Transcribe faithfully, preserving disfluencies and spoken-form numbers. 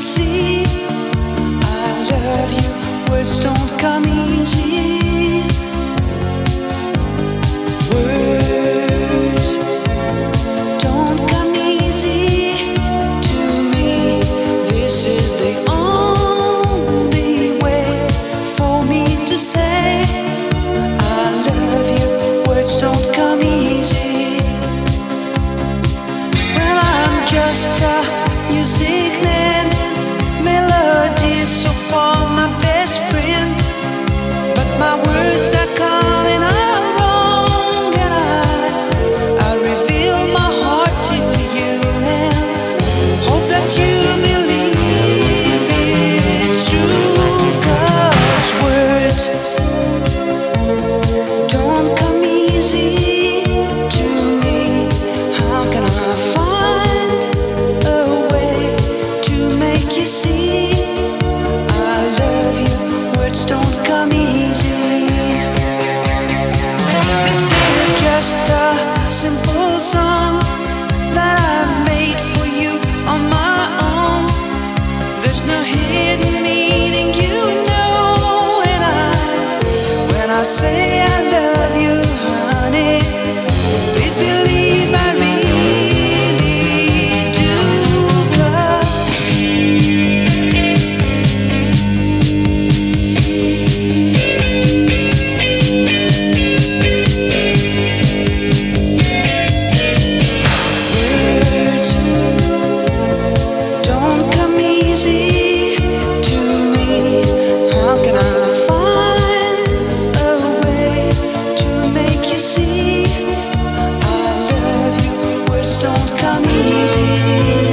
see. I love you, words don't come easy. Words don't come easy to me. This is the only way for me to say I love you. Words don't come easy. Well, I'm just a music man, melodies so far my best friend, but my words are coming out wrong, and I I reveal my heart to you and hope that you believe it's true. 'Cause words don't come easy to me. How can I find a way to make you see I love you? Words don't come easy. This is just a simple song that I've made for you on my own. There's no hidden meaning, you know, when I when I say I love you, honey, please believe I really do. 'Cause words don't come easy to me. How can I find a way to make you see I love you? Words don't come easy.